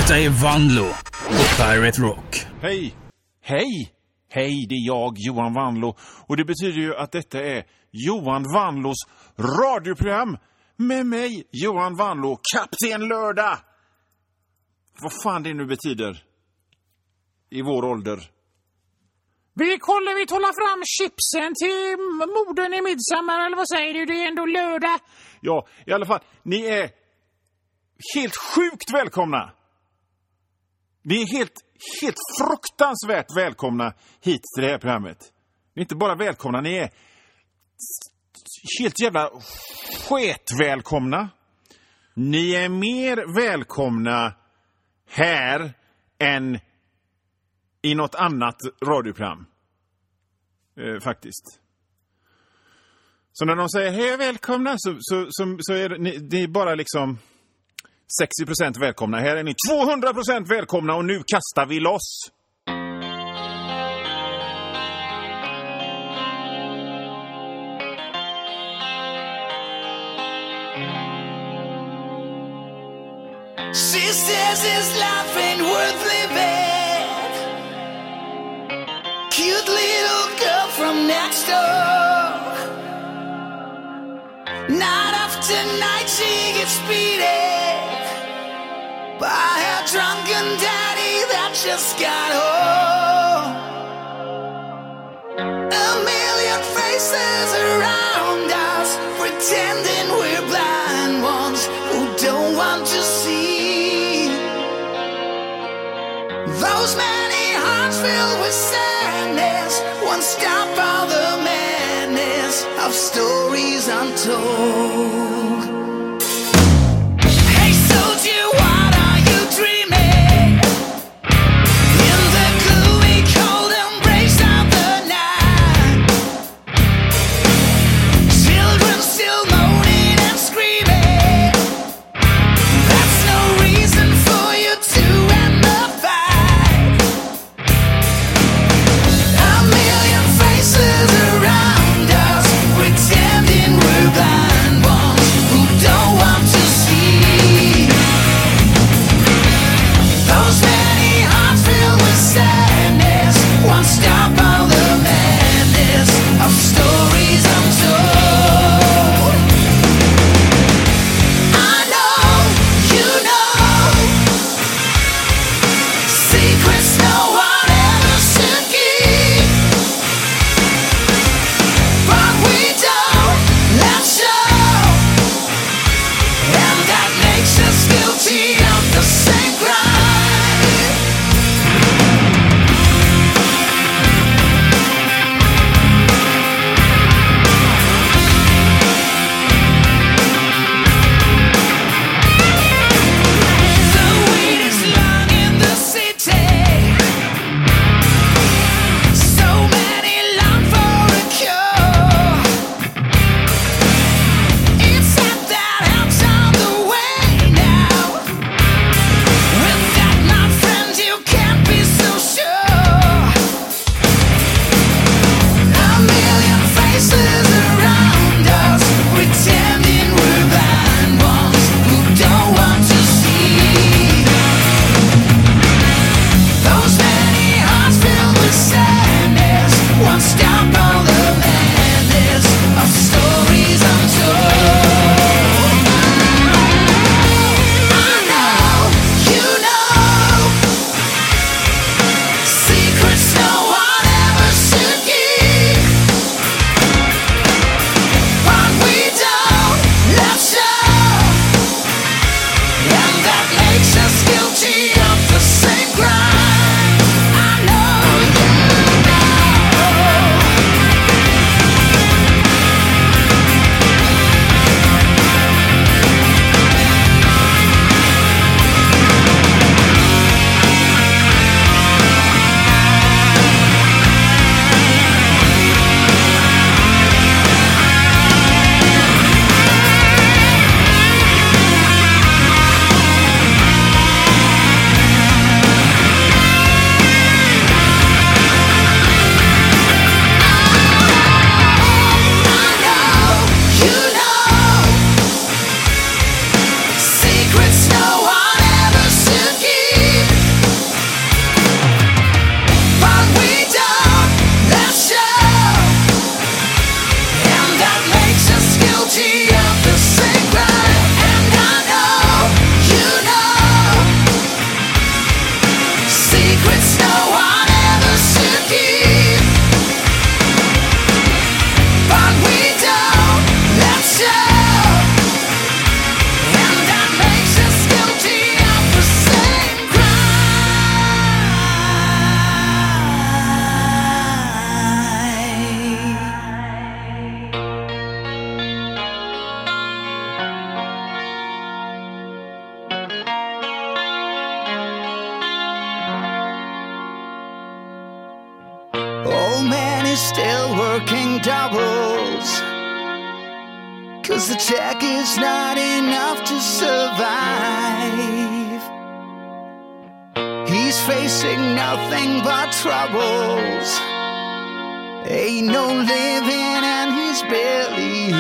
Detta är Vanlo på Pirate Rock. Hej! Hej! Hej, det är jag, Johan Vanlo. Och det betyder ju att detta är Johan Vanlos radioprogram med mig, Johan Vanlo, Kapten Lördag. Vad fan det nu betyder i vår ålder. Vi håller fram chipsen till modern i midsommar, eller vad säger du? Det är ändå lördag. Ja, i alla fall, ni är helt sjukt välkomna. Ni är helt fruktansvärt välkomna hit till det här programmet. Ni är inte bara välkomna, ni är helt jävla sketvälkomna. Ni är mer välkomna här än i något annat radioprogram. Faktiskt. Så när de säger hej välkomna så är det bara liksom 60% välkomna. Här är ni 200% välkomna och nu kastar vi loss. She says his life ain't worth living. Cute little girl from next door. Night after night she gets beaten by her drunken daddy that just got home. A million faces around us, pretending we're blind ones who don't want to see. Those many hearts filled with sadness won't stop all the madness of stories untold. Hey soldier, what are you dreaming? In the gloomy cold embrace of the night, children still moaning and screaming. That's no reason for you to end the fight. A million faces around us, pretending we're blind ones working doubles. 'Cause the check is not enough to survive. He's facing nothing but troubles. Ain't no living and he's barely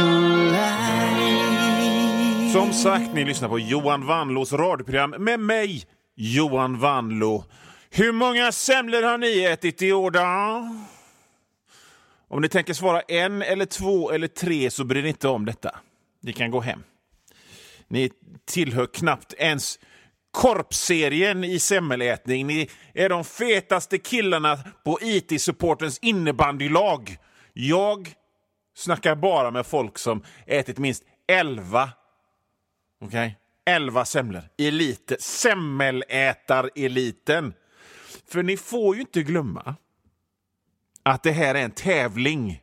alive. Som sagt, ni lyssnar på Johan Vanlos radioprogram med mig, Johan Vanlo. Hur många semlor har ni ätit i år då? Om ni tänker svara 1 eller 2 eller 3 så bryr ni inte om detta. Ni kan gå hem. Ni tillhör knappt ens korpserien i semmelätning. Ni är de fetaste killarna på IT-supportens innebandylag. Jag snackar bara med folk som ätit minst 11. Okej? 11 semlor. Elite. Semmelätar-eliten. För ni får ju inte glömma att det här är en tävling.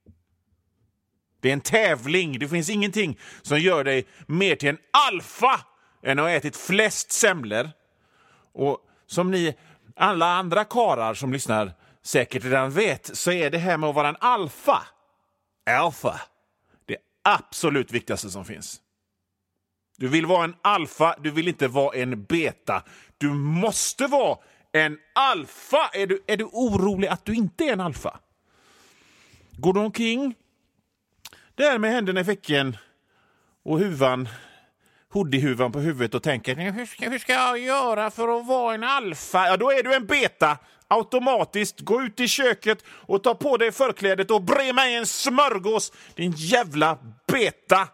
Det är en tävling. Det finns ingenting som gör dig mer till en alfa än att ha ätit flest semlor. Och som ni alla andra karar som lyssnar säkert redan vet, så är det här med att vara en alfa. Alfa. Det absolut viktigaste som finns. Du vill vara en alfa, du vill inte vara en beta. Du måste vara en alfa. Är du orolig att du inte är en alfa? Går du omkring där med händerna i fickan och hoodiehuvan på huvudet och tänker, hur ska jag göra för att vara en alfa? Ja, då är du en beta. Automatiskt gå ut i köket och ta på dig förklädet och bre mig en smörgås. Din jävla beta.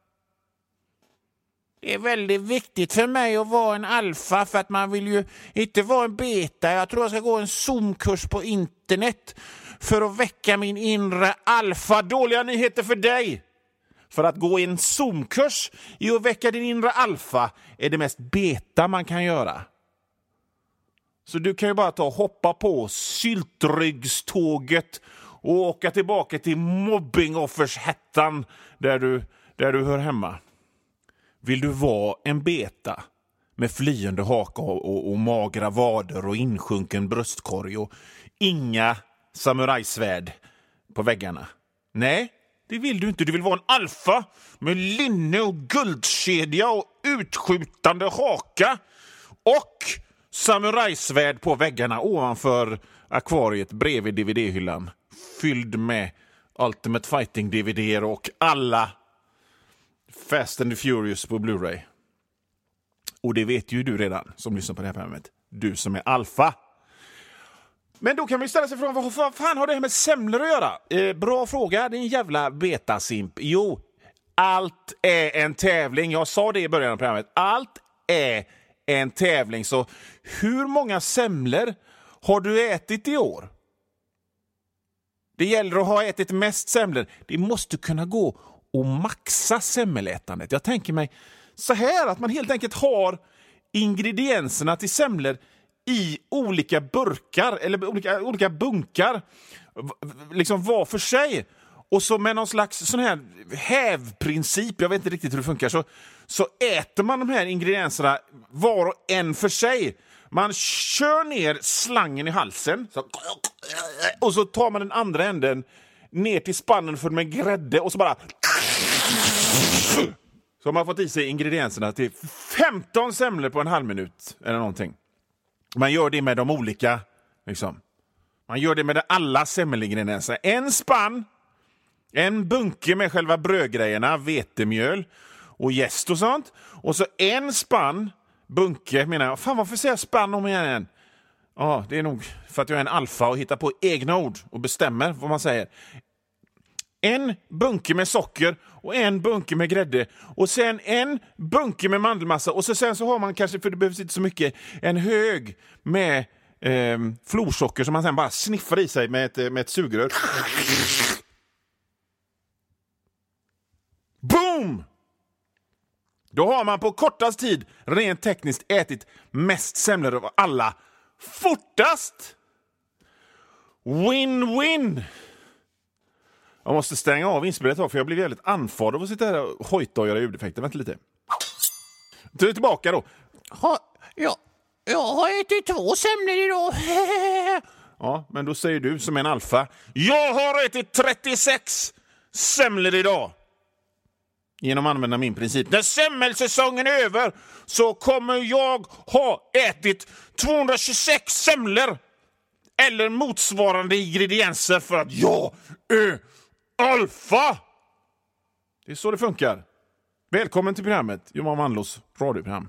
Det är väldigt viktigt för mig att vara en alfa, för att man vill ju inte vara en beta. Jag tror jag ska gå en Zoom-kurs på internet för att väcka min inre alfa. Dåliga nyheter för dig. För att gå en Zoom-kurs i att väcka din inre alfa är det mest beta man kan göra. Så du kan ju bara ta och hoppa på syltryggståget och åka tillbaka till mobbingoffershättan där du hör hemma. Vill du vara en beta med flyende haka och magra vader och insjunken bröstkorg och inga samurajsvärd på väggarna? Nej, det vill du inte. Du vill vara en alfa med linne och guldkedja och utskjutande haka och samurajsvärd på väggarna ovanför akvariet bredvid DVD-hyllan. Fylld med Ultimate Fighting-DVDer och alla Fast and the Furious på Blu-ray. Och det vet ju du redan som lyssnar på det här programmet. Du som är alfa. Men då kan vi ställa sig frågan, vad fan har det här med semlor att göra? Bra fråga, det är en jävla betasimp. Jo, allt är en tävling. Jag sa det i början av programmet. Allt är en tävling. Så hur många semlor har du ätit i år? Det gäller att ha ätit mest semlor. Det måste kunna gå och maxa semmelätandet. Jag tänker mig så här att man helt enkelt har ingredienserna till semlor i olika burkar eller olika bunkar liksom var för sig. Och så med någon slags sån här hävprincip, jag vet inte riktigt hur det funkar, så äter man de här ingredienserna var och en för sig. Man kör ner slangen i halsen och så tar man den andra änden ner till spannen för med grädde och så bara så har man fått i sig ingredienserna till 15 semlor på en halv minut eller någonting. Man gör det med de olika liksom. Man gör det med alla semmelingredienser. En spann, en bunke med själva brödgrejerna, vetemjöl och jäst och sånt. Och så en spann, bunke menar jag. Fan, varför säger jag spann om igen? Ja, det är nog för att jag är en alfa och hittar på egna ord och bestämmer vad man säger. En bunke med socker och en bunke med grädde och sen en bunke med mandelmassa och sen så har man kanske, för det behövs inte så mycket, en hög med florsocker som man sen bara sniffar i sig med ett sugrör. Boom! Då har man på kortast tid rent tekniskt ätit mest semlor av alla. Fortast! Win-win! Jag måste stänga av inspelet för jag blir väldigt andfådd av att sitta här och hojta och göra ljudeffekter. Vänta lite. Du är tillbaka då. Jag har ätit 2 semlor idag. Ja, men då säger du som en alfa: jag har ätit 36 semlor idag. Genom att använda min princip. När semmelsäsongen är över så kommer jag ha ätit 226 semlor. Eller motsvarande ingredienser för att jag är alfa. Det är så det funkar. Välkommen till programmet Johan Manlos radioprogram.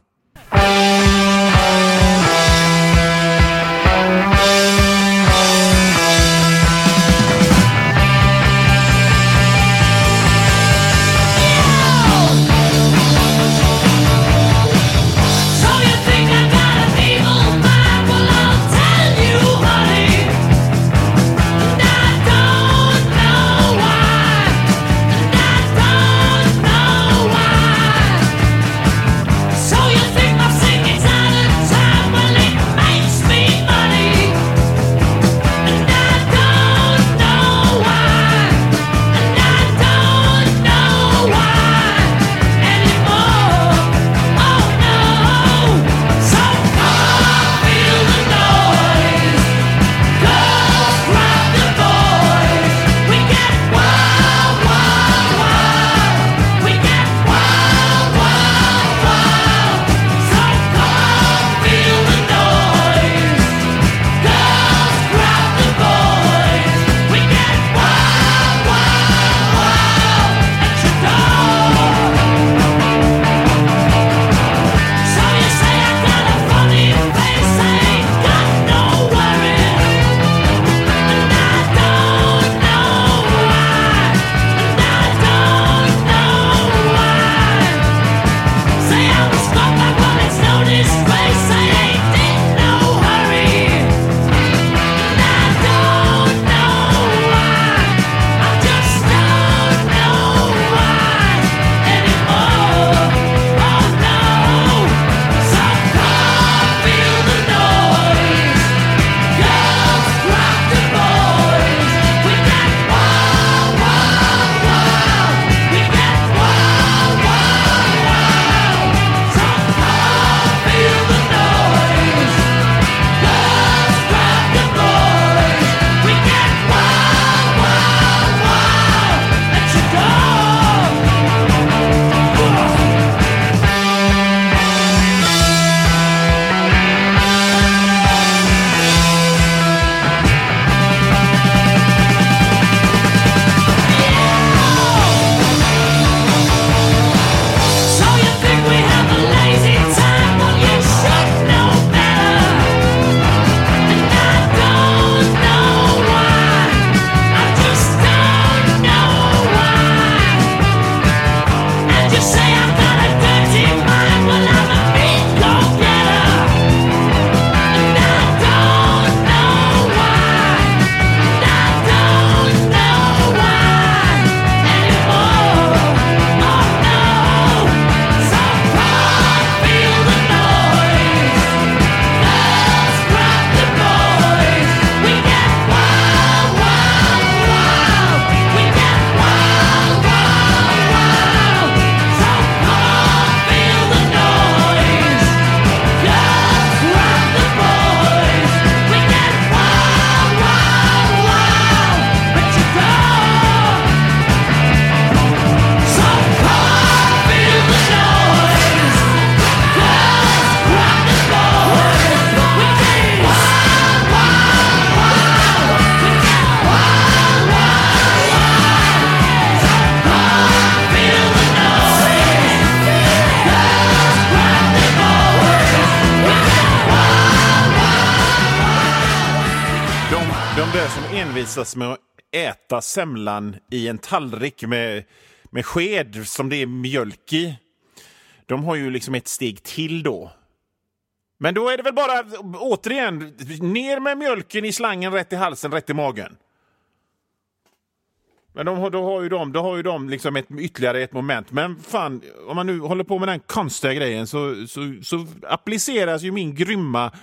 envisas med att äta semlan i en tallrik med sked som det är mjölk i. De har ju liksom ett steg till då. Men då är det väl bara återigen ner med mjölken i slangen, rätt i halsen, rätt i magen. Men då har ju de liksom ytterligare ett moment. Men fan, om man nu håller på med den konstiga grejen så appliceras ju min grymma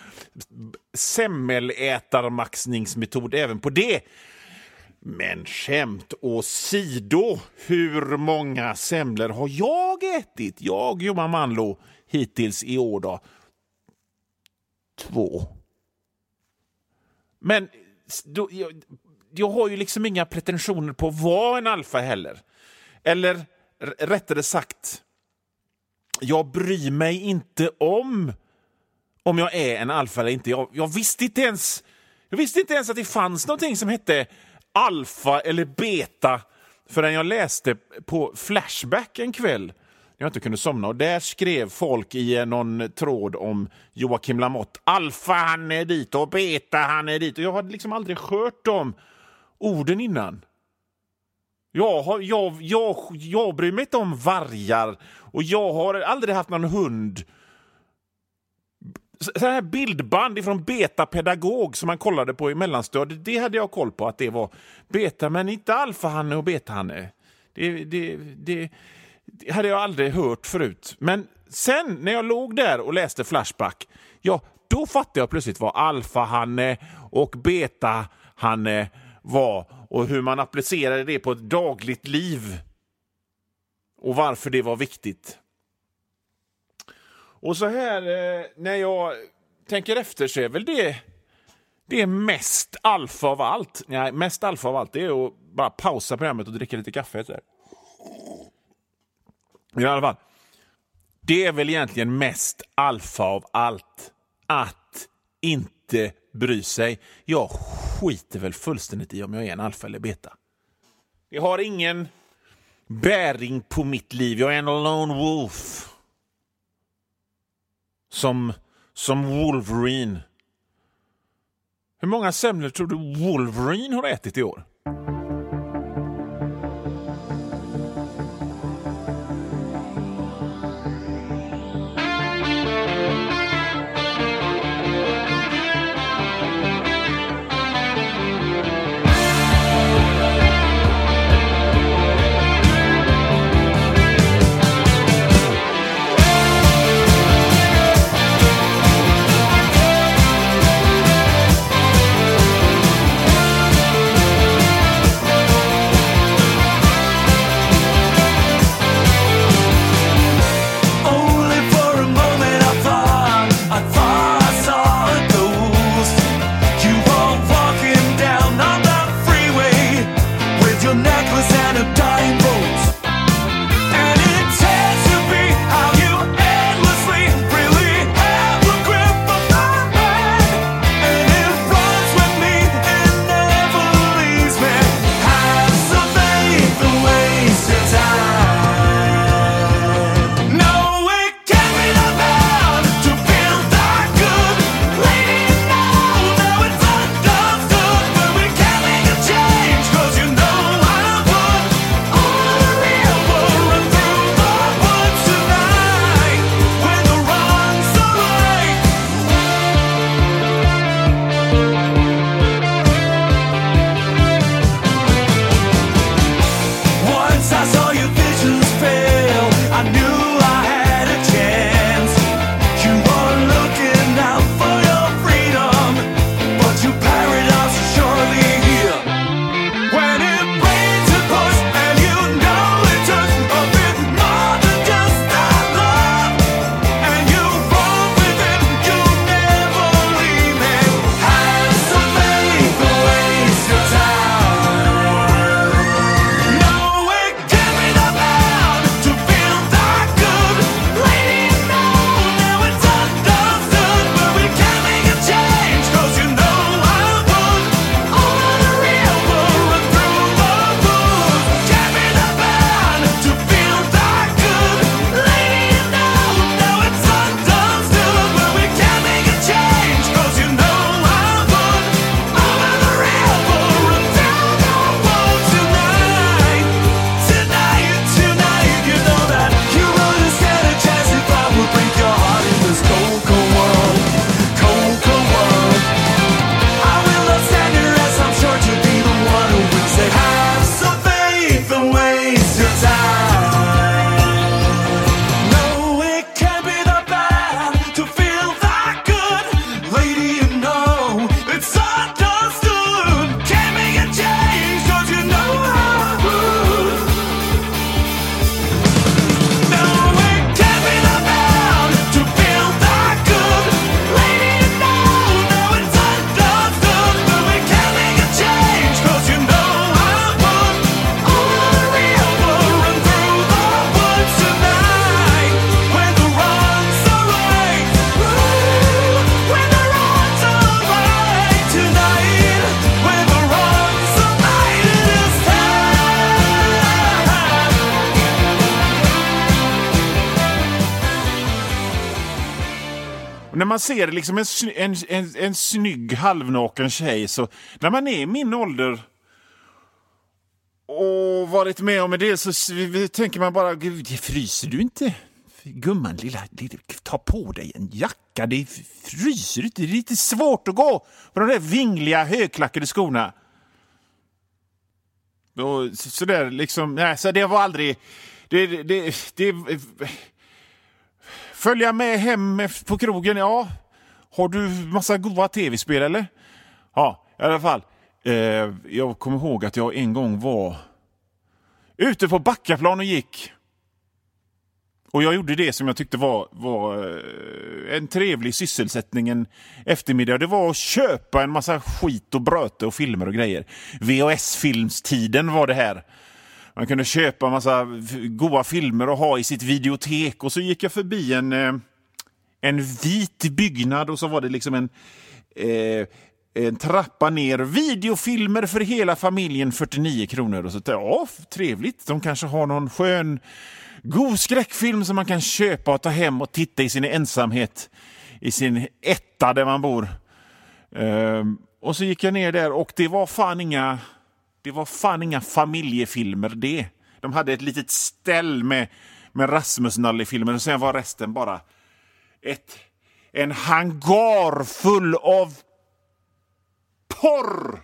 semmelätarmaxningsmetod även på det. Men skämt åsido, hur många semlor har jag ätit? Jag, Johan Manlo, hittills i år då? 2. Men jag har ju liksom inga pretensioner på att vara en alfa heller. Eller rättare sagt, jag bryr mig inte om jag är en alfa eller inte. Jag visste inte ens att det fanns någonting som hette alfa eller beta förrän jag läste på Flashback en kväll. Jag inte kunde somna och där skrev folk i någon tråd om Joakim Lamotte. Alfa han är dit och beta han är dit. Och jag hade liksom aldrig hört de orden innan. Jag bryr mig inte om vargar och jag har aldrig haft någon hund. Så här bildband ifrån Beta-pedagog som man kollade på i mellanstadiet, det hade jag koll på att det var beta, men inte alfa-hanne och beta-hanne. Det hade jag aldrig hört förut. Men sen när jag låg där och läste Flashback, då fattade jag plötsligt vad alfa-hanne och beta-hanne var och hur man applicerade det på ett dagligt liv och varför det var viktigt. Och så här, när jag tänker efter så är väl det är mest alfa av allt. Nej, mest alfa av allt det är att bara pausa programmet och dricka lite kaffe. Så här. I alla fall, det är väl egentligen mest alfa av allt. Att inte bry sig. Jag skiter väl fullständigt i om jag är en alfa eller beta. Det har ingen bäring på mitt liv. Jag är en lone wolf. Som Wolverine. Hur många semlor tror du Wolverine har ätit i år? Och när man ser liksom en snygg halvnaken tjej, så när man är i min ålder och varit med om det, så tänker man bara, gud, fryser du inte? Gumman, lilla, ta på dig en jacka, det fryser inte, det är lite svårt att gå på de där vingliga högklackade skorna. Och så där liksom, nej, så det var aldrig det följa med hem på krogen, ja. Har du massa goda tv-spel eller? Ja, i alla fall. Jag kommer ihåg att jag en gång var ute på Backaplan och gick. Och jag gjorde det som jag tyckte var en trevlig sysselsättning en eftermiddag. Det var att köpa en massa skit och bröte och filmer och grejer. VHS-filmstiden var det här. Man kunde köpa en massa goda filmer och ha i sitt videotek. Och så gick jag förbi en vit byggnad, och så var det liksom en trappa ner. Videofilmer för hela familjen, 49 kronor. Och så ja, trevligt. De kanske har någon skön, god skräckfilm som man kan köpa och ta hem och titta i sin ensamhet. I sin etta där man bor. Och så gick jag ner där, och det var fan inga familjefilmer det. De hade ett litet ställ med Rasmus-Nalle-filmer, och sen var resten bara en hangar full av porr.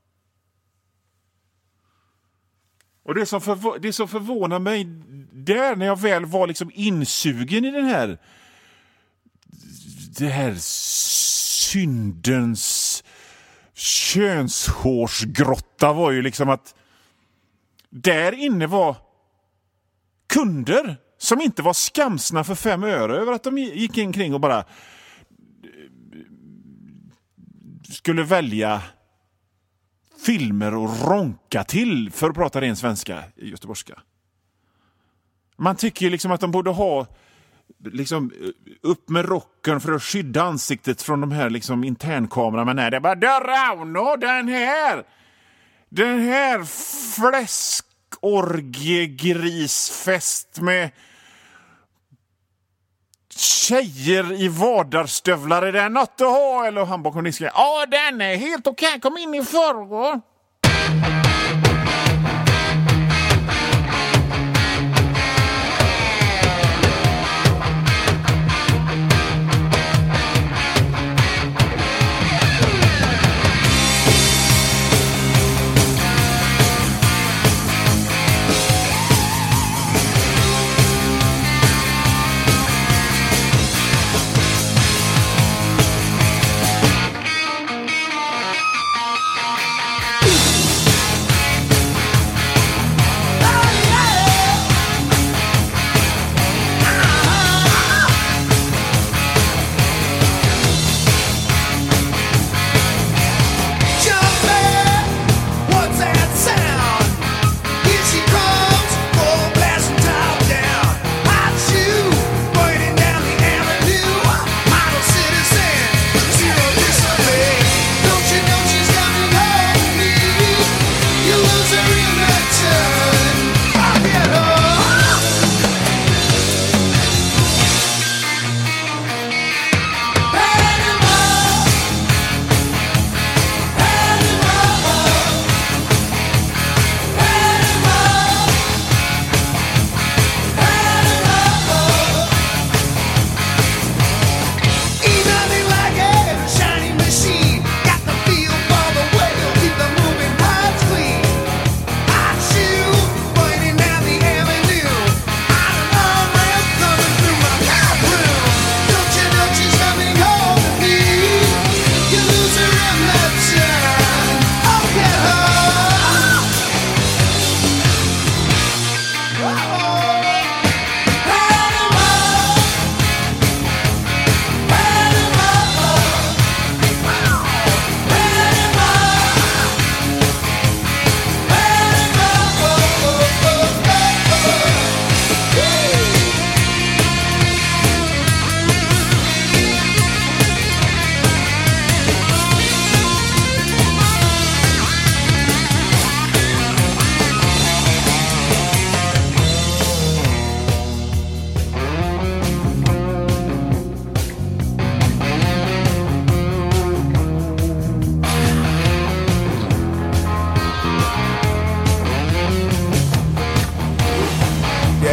Och det som förvånar mig där, när jag väl var liksom insugen i det här syndens könshårsgrotta, var ju liksom att där inne var kunder som inte var skamsna för 5 öre över att de gick omkring och bara skulle välja filmer och ronka till, för att prata ren svenska i göteborgska. Man tycker ju liksom att de borde ha liksom upp med rocken för att skydda ansiktet från de här liksom internkamerorna, men nej, det är bara Rauno, den här fläskorgiegrisfest med tjejer i vadarstövlar, är det något att ha? Eller han bakom disken, ja, den är helt okej, kom in i förrgår.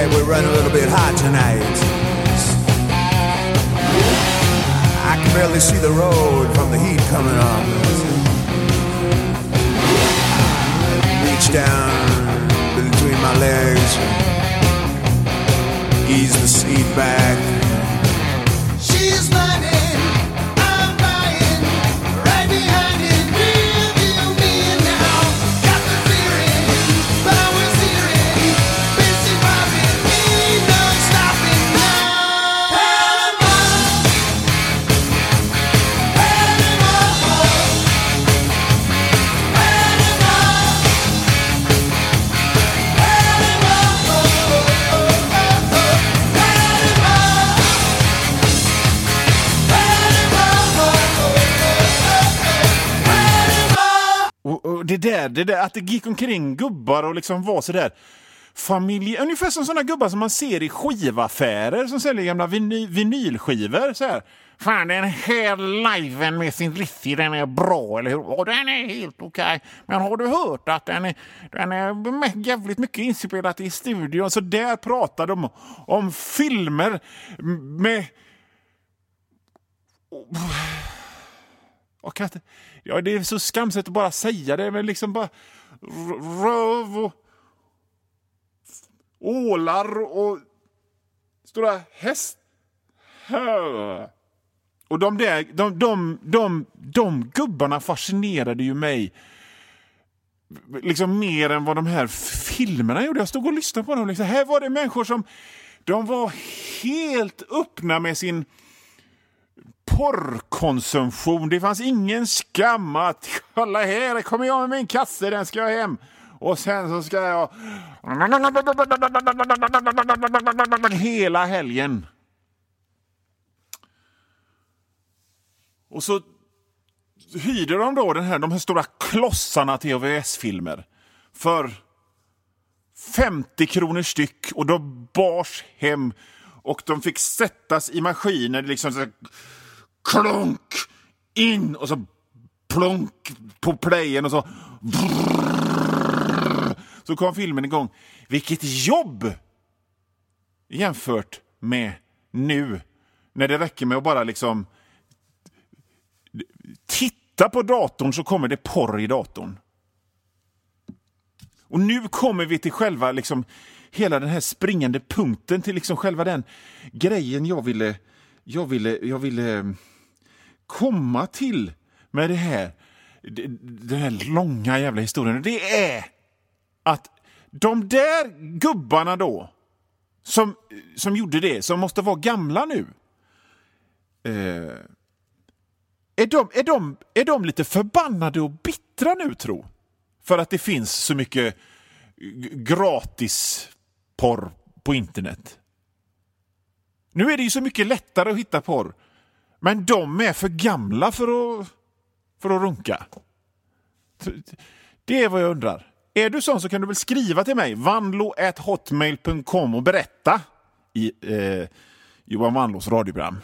afraid we're running a little bit hot tonight. I can barely see the road from the heat coming up. Reach down between my legs, ease the seat back. She's running, I'm buying, right behind it, rearview mirror now. Got the feeling, power steering, busy popping, ain't no stopping now. Panama, Panama, Och det där att det gick omkring gubbar och liksom var så där familj, ungefär som såna gubbar som man ser i skivaffärer som säljer gamla vinylskivor så här. Fan, den här liven med sin Lizzie, den är bra, eller hur? Och den är helt okej. Men har du hört att den är jävligt mycket inspelat i studion? Så där pratar de om filmer med... Och att, ja, det är så skamset att bara säga det, men liksom bara röv och ålar och stora häst. Och de gubbarna fascinerade ju mig liksom mer än vad de här filmerna gjorde. Jag stod och lyssnade på dem liksom. Här var det människor som de var helt öppna med sin porrkonsumtion. Det fanns ingen skam att kolla här, kommer jag med min kasse, den ska jag hem. Och sen så ska jag hela helgen. Och så hyrde de då de här stora klossarna till VHS-filmer för 50 kronor styck, och de bars hem och de fick sättas i maskiner liksom så klonk in och så plonk på playen och så kom filmen igång. Vilket jobb jämfört med nu när det räcker med att bara liksom titta på datorn så kommer det porr i datorn. Och nu kommer vi till själva liksom hela den här springande punkten, till liksom själva den grejen jag ville komma till med det här, den här långa jävla historien. Det är att de där gubbarna då som gjorde det, som måste vara gamla nu, är de lite förbannade och bittra nu, tro? För att det finns så mycket gratis porr på internet. Nu är det ju så mycket lättare att hitta porr. Men de är för gamla för att runka. Det är vad jag undrar. Är du sån så kan du väl skriva till mig vanlo@hotmail.com och berätta i Johan Vanlos radioprogram.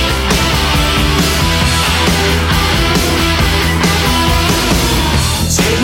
Take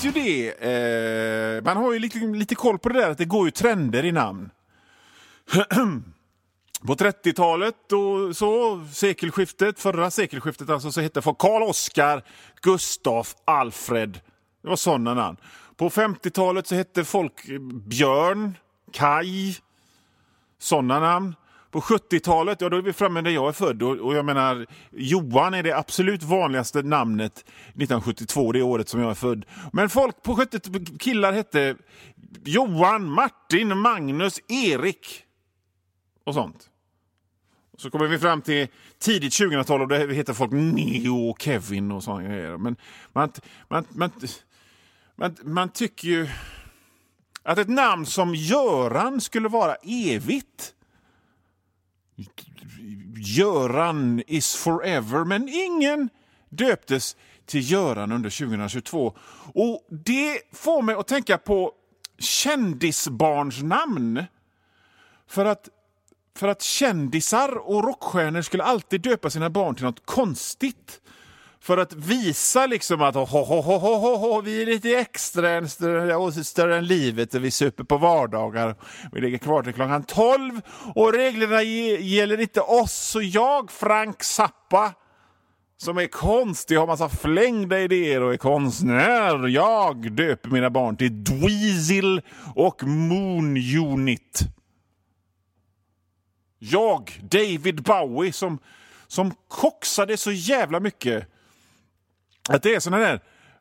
ju det. Man har ju lite koll på det där att det går ju trender i namn. På 30-talet och så, förra sekelskiftet alltså, så hette folk Karl Oskar, Gustaf, Alfred. Det var sådana namn. På 50-talet så hette folk Björn, Kai, sådana namn. På 70-talet, ja då är vi framme där jag är född. Och jag menar, Johan är det absolut vanligaste namnet 1972, det året som jag är född. Men folk på 70 killar hette Johan, Martin, Magnus, Erik och sånt. Och så kommer vi fram till tidigt 2000-tal och det heter folk Neo och Kevin och sånt. Men man tycker ju att ett namn som Göran skulle vara evigt. Göran is forever, men ingen döptes till Göran under 2022. Och det får mig att tänka på kändisbarns namn. För att kändisar och rockstjärnor skulle alltid döpa sina barn till något konstigt. För att visa liksom att vi är lite extra större än livet och vi super på vardagar. Vi ligger kvar till klockan 12 och reglerna gäller inte oss och jag, Frank Zappa, som är konstig, har massa flängda idéer och är konstnär. Jag döper mina barn till Dweezil och Moon Unit. Jag, David Bowie, som koxade så jävla mycket att det är såna där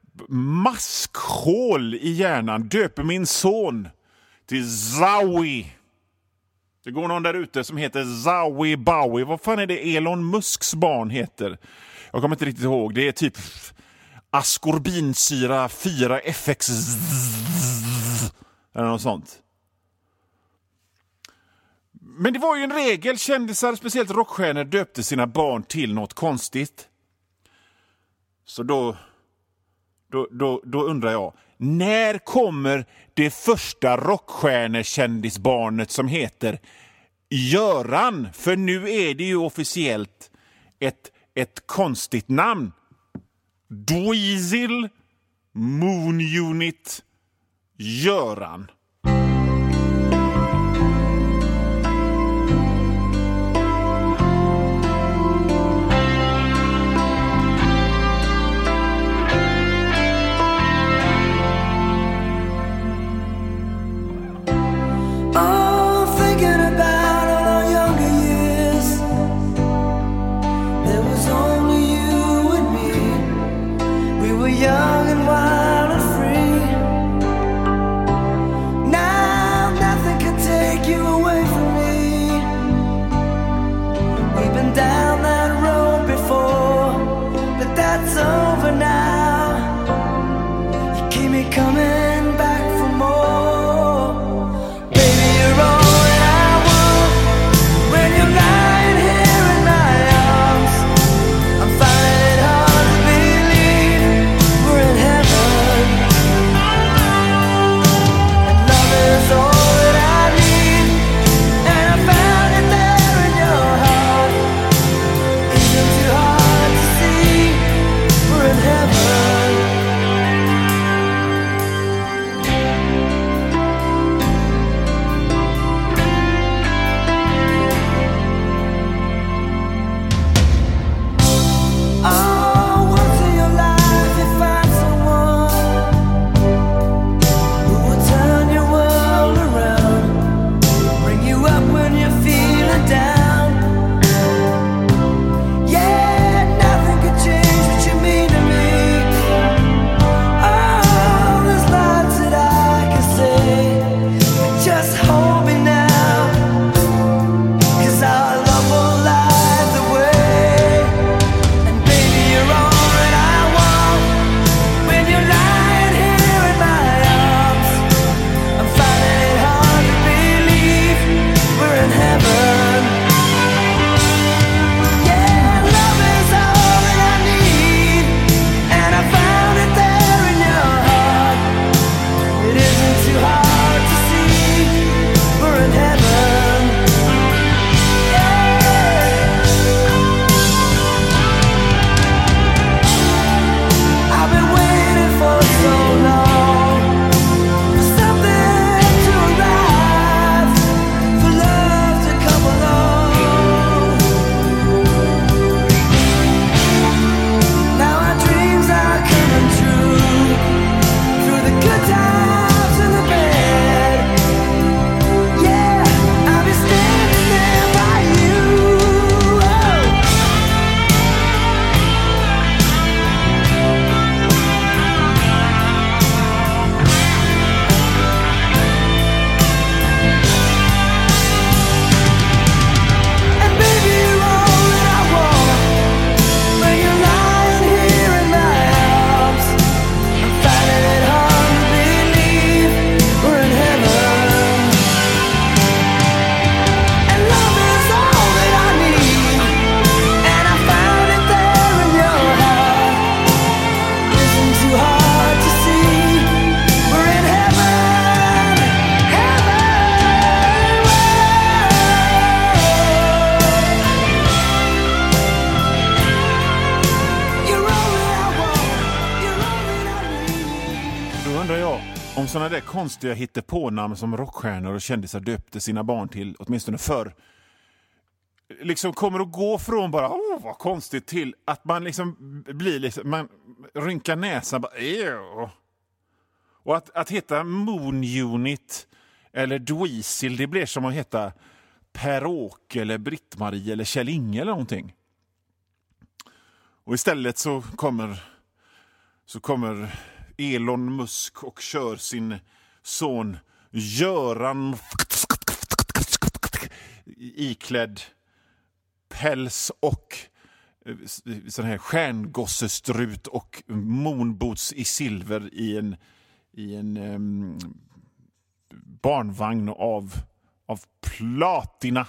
maskhål i hjärnan, döper min son till Zowie. Det går någon där ute som heter Zowie Bowie. Vad fan är det Elon Musks barn heter? Jag kommer inte riktigt ihåg. Det är typ askorbinsyra 4FX eller något sånt. Men det var ju en regel. Kändisar, speciellt rockstjärnor, döpte sina barn till något konstigt. Så då undrar jag, när kommer det första rockstjärnekändisbarnet som heter Göran? För nu är det ju officiellt ett konstigt namn. Dweezil, Moon Unit, Göran. Young and wild and free. om sådana där konstiga hittepånamn som rockstjärnor och kändisar döpte sina barn till, åtminstone förr, liksom kommer att gå från bara vad konstigt till att man liksom blir liksom, man rynkar näsan bara, ew. Och att heta Moon Unit eller Dweezil, det blir som att heta Per-Åke eller Britt-Marie eller Kjell Inge eller någonting. Och istället så kommer Elon Musk och kör sin son Göran iklädd päls och sån här stjärngossestrut och moonboots i silver i en barnvagn av platina.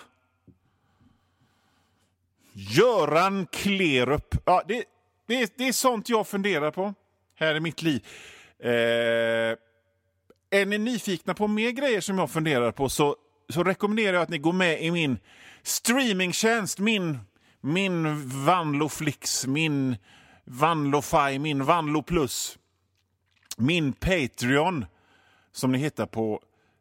Göran Klerup. Ja, det är sånt jag funderar på här i mitt liv. Är ni nyfikna på mer grejer som jag funderar på, så rekommenderar jag att ni går med i min streamingtjänst, min Vanloflix, min Vanlofy, min Vanlo Plus, min Patreon som ni hittar på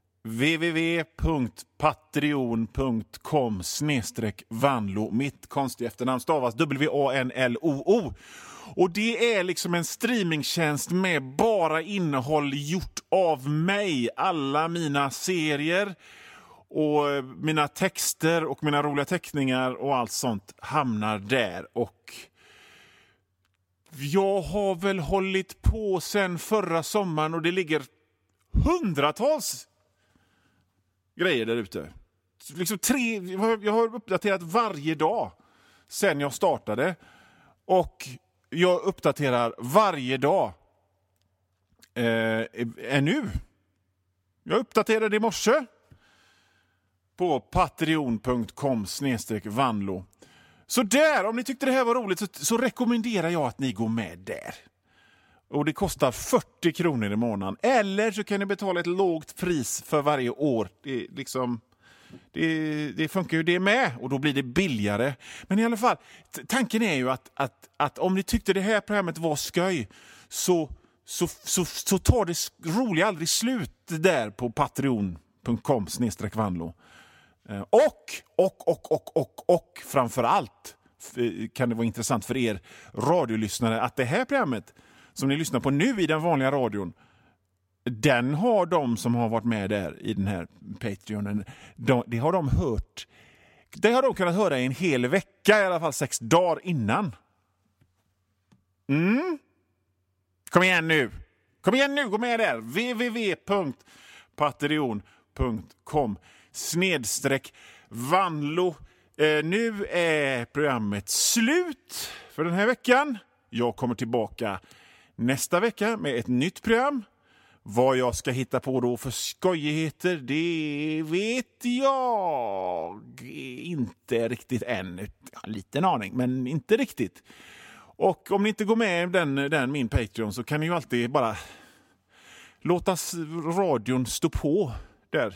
www.patreon.com/Vanlo. Mitt konstiga efternamn stavas WANLOO. Och det är liksom en streamingtjänst med bara innehåll gjort av mig. Alla mina serier och mina texter och mina roliga teckningar och allt sånt hamnar där. Och jag har väl hållit på sen förra sommaren och det ligger hundratals grejer där ute. Liksom jag har uppdaterat varje dag sen jag startade. Och jag uppdaterar varje dag ännu. Jag uppdaterade i morse på patreon.com/Vanlo. Så där, om ni tyckte det här var roligt så rekommenderar jag att ni går med där. Och det kostar 40 kronor i månaden. Eller så kan ni betala ett lågt pris för varje år. Det funkar ju det med. Och då blir det billigare. Men i alla fall, tanken är ju att om ni tyckte det här programmet var skoj så tar det roliga aldrig slut där på patreon.com/Vanlo. Och framförallt kan det vara intressant för er radiolyssnare att det här programmet som ni lyssnar på nu i den vanliga radion, den har de som har varit med där i den här Patreonen, det har de hört. Det har de kunnat höra i en hel vecka, i alla fall 6 dagar innan. Kom igen nu, gå med där. www.patreon.com/Vanlo. Nu är programmet slut för den här veckan. Jag kommer tillbaka nästa vecka med ett nytt program. Vad jag ska hitta på då för skojigheter, det vet jag inte riktigt än. En liten aning, men inte riktigt. Och om ni inte går med den min Patreon så kan ni ju alltid bara låta radion stå på där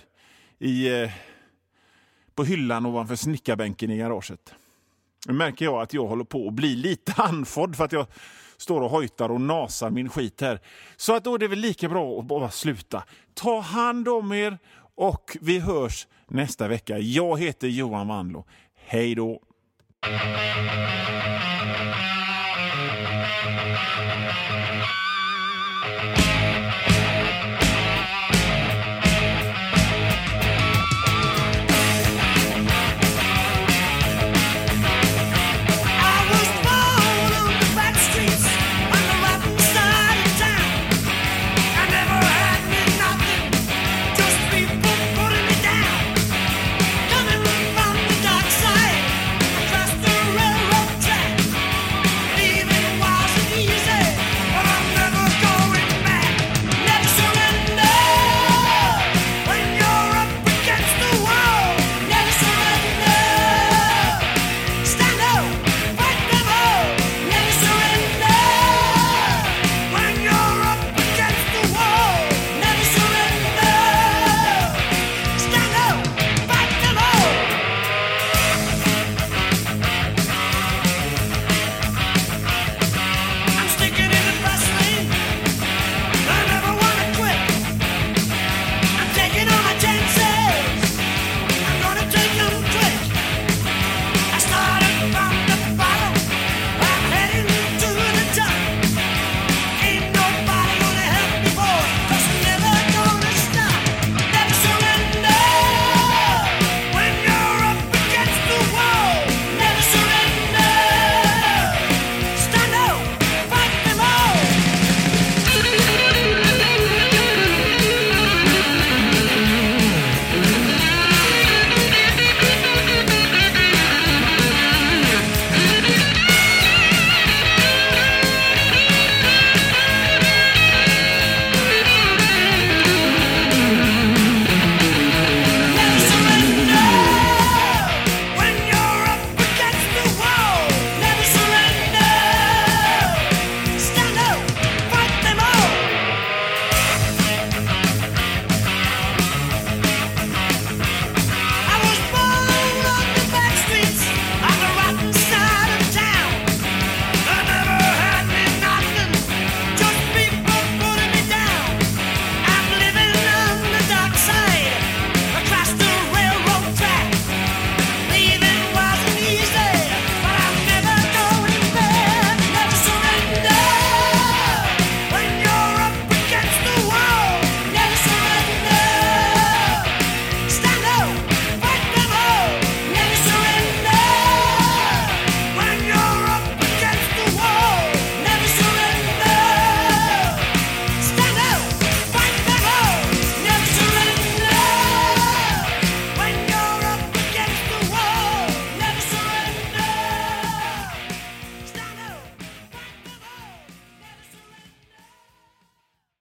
på hyllan ovanför snickarbänken i garaget. Nu märker jag att jag håller på att bli lite andfådd för att jag står och hojtar och nasar min skit här. Så att då är det väl lika bra att bara sluta. Ta hand om er och vi hörs nästa vecka. Jag heter Johan Vanlo. Hej då!